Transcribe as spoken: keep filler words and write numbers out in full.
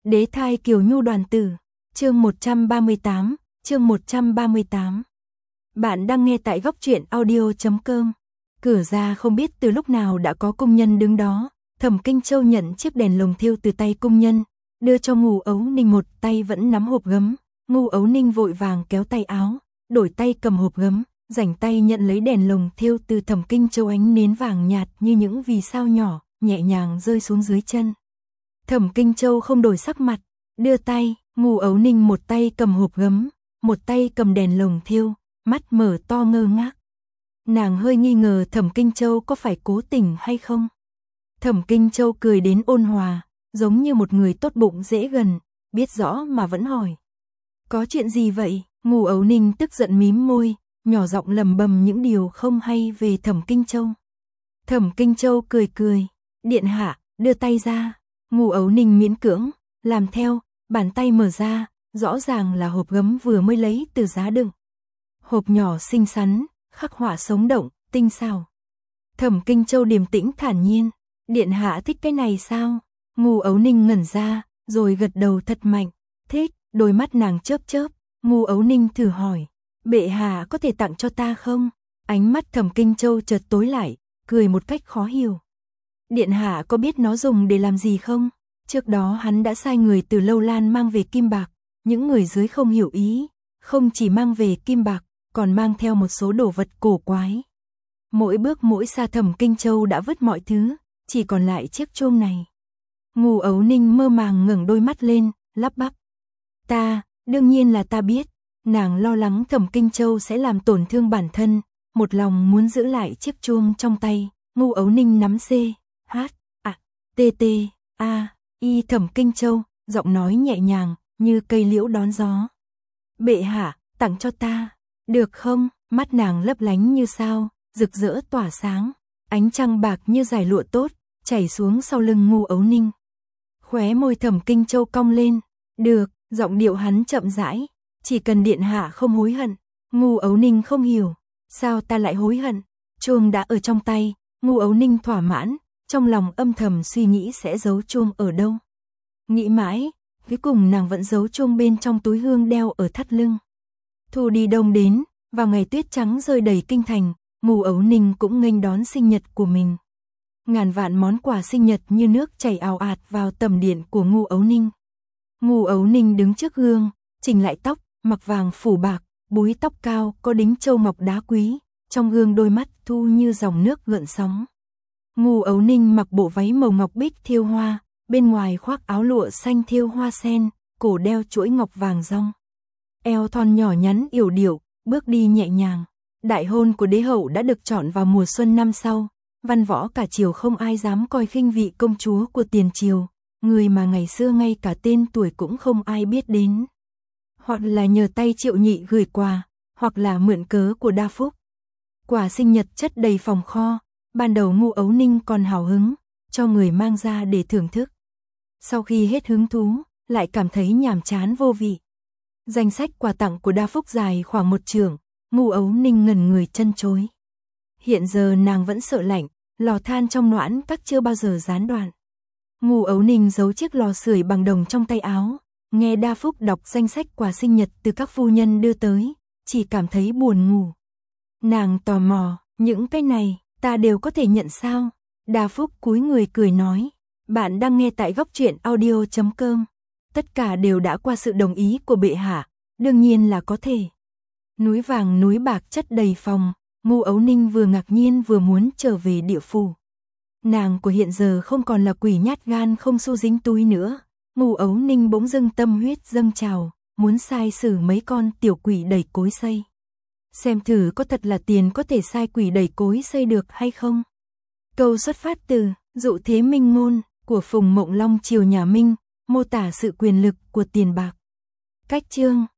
Đế thai Kiều Nhu đoàn tử, chương một trăm ba mươi tám, chương một trăm ba mươi tám. Bạn đang nghe tại góc truyện audio chấm com. Cửa ra không biết từ lúc nào đã có công nhân đứng đó, Thẩm Kinh Châu nhận chiếc đèn lồng thiêu từ tay công nhân, đưa cho Ngô Ấu Ninh, một tay vẫn nắm hộp gấm. Ngô Ấu Ninh vội vàng kéo tay áo, đổi tay cầm hộp gấm, rảnh tay nhận lấy đèn lồng thiêu từ Thẩm Kinh Châu, ánh nến vàng nhạt như những vì sao nhỏ, nhẹ nhàng rơi xuống dưới chân. Thẩm Kinh Châu không đổi sắc mặt, đưa tay, Ngô Ấu Ninh một tay cầm hộp gấm, một tay cầm đèn lồng thiêu, mắt mở to ngơ ngác. Nàng hơi nghi ngờ Thẩm Kinh Châu có phải cố tình hay không. Thẩm Kinh Châu cười đến ôn hòa, giống như một người tốt bụng dễ gần, biết rõ mà vẫn hỏi. Có chuyện gì vậy? Ngô Ấu Ninh tức giận mím môi, nhỏ giọng lầm bầm những điều không hay về Thẩm Kinh Châu. Thẩm Kinh Châu cười cười, điện hạ, đưa tay ra. Ngô Ấu Ninh miễn cưỡng, làm theo, bàn tay mở ra, rõ ràng là hộp gấm vừa mới lấy từ giá đựng. Hộp nhỏ xinh xắn, khắc họa sống động, tinh xảo. Thẩm Kinh Châu điềm tĩnh thản nhiên, điện hạ thích cái này sao? Ngô Ấu Ninh ngẩn ra, rồi gật đầu thật mạnh, thích. Đôi mắt nàng chớp chớp, Ngô Ấu Ninh thử hỏi, bệ hạ có thể tặng cho ta không? Ánh mắt Thẩm Kinh Châu chợt tối lại, cười một cách khó hiểu. Điện hạ có biết nó dùng để làm gì không? Trước đó hắn đã sai người từ Lâu Lan mang về kim bạc, những người dưới không hiểu ý, không chỉ mang về kim bạc, còn mang theo một số đồ vật cổ quái. Mỗi bước mỗi xa Thẩm Kinh Châu đã vứt mọi thứ, chỉ còn lại chiếc chuông này. Ngô Ấu Ninh mơ màng ngẩng đôi mắt lên, lắp bắp. Ta, đương nhiên là ta biết. Nàng lo lắng Thẩm Kinh Châu sẽ làm tổn thương bản thân, một lòng muốn giữ lại chiếc chuông trong tay. Ngô Ấu Ninh nắm C, H, A, T T, A, I Thẩm Kinh Châu, giọng nói nhẹ nhàng, như cây liễu đón gió. Bệ hạ, tặng cho ta, được không? Mắt nàng lấp lánh như sao, rực rỡ tỏa sáng, ánh trăng bạc như dải lụa tốt, chảy xuống sau lưng Ngô Ấu Ninh. Khóe môi Thẩm Kinh Châu cong lên, được. Giọng điệu hắn chậm rãi, chỉ cần điện hạ không hối hận. Ngô Ấu Ninh không hiểu, sao ta lại hối hận? Chuông đã ở trong tay, Ngô Ấu Ninh thỏa mãn, trong lòng âm thầm suy nghĩ sẽ giấu chuông ở đâu. Nghĩ mãi, cuối cùng nàng vẫn giấu chuông bên trong túi hương đeo ở thắt lưng. Thu đi đông đến, vào ngày tuyết trắng rơi đầy kinh thành, Ngô Ấu Ninh cũng nghênh đón sinh nhật của mình. Ngàn vạn món quà sinh nhật như nước chảy ào ạt vào tầm điện của Ngô Ấu Ninh. Ngô Ấu Ninh đứng trước gương, chỉnh lại tóc, mặc vàng phủ bạc, búi tóc cao có đính châu ngọc đá quý, trong gương đôi mắt thu như dòng nước gợn sóng. Ngô Ấu Ninh mặc bộ váy màu ngọc bích thêu hoa, bên ngoài khoác áo lụa xanh thêu hoa sen, cổ đeo chuỗi ngọc vàng rong. Eo thon nhỏ nhắn yểu điệu, bước đi nhẹ nhàng. Đại hôn của đế hậu đã được chọn vào mùa xuân năm sau, văn võ cả triều không ai dám coi khinh vị công chúa của tiền triều. Người mà ngày xưa ngay cả tên tuổi cũng không ai biết đến. Hoặc là nhờ tay Triệu Nhị gửi quà, hoặc là mượn cớ của Đa Phúc. Quà sinh nhật chất đầy phòng kho, ban đầu Ngô Ấu Ninh còn hào hứng, cho người mang ra để thưởng thức. Sau khi hết hứng thú, lại cảm thấy nhàm chán vô vị. Danh sách quà tặng của Đa Phúc dài khoảng một chưởng, Ngô Ấu Ninh ngẩn người chân chối. Hiện giờ nàng vẫn sợ lạnh, lò than trong noãn các chưa bao giờ gián đoạn. Ngô Ấu Ninh giấu chiếc lò sưởi bằng đồng trong tay áo, nghe Đa Phúc đọc danh sách quà sinh nhật từ các phu nhân đưa tới, chỉ cảm thấy buồn ngủ. Nàng tò mò, những cái này, ta đều có thể nhận sao? Đa Phúc cúi người cười nói, bạn đang nghe tại góc truyện audio chấm com. Tất cả đều đã qua sự đồng ý của bệ hạ, đương nhiên là có thể. Núi vàng núi bạc chất đầy phòng, Ngô Ấu Ninh vừa ngạc nhiên vừa muốn trở về địa phủ. Nàng của hiện giờ không còn là quỷ nhát gan không xu dính túi nữa. Ngô Ấu Ninh bỗng dưng tâm huyết dâng trào, muốn sai xử mấy con tiểu quỷ đẩy cối xay. Xem thử có thật là tiền có thể sai quỷ đẩy cối xay được hay không. Câu xuất phát từ Dụ Thế Minh Ngôn của Phùng Mộng Long triều nhà Minh, mô tả sự quyền lực của tiền bạc. Cách chương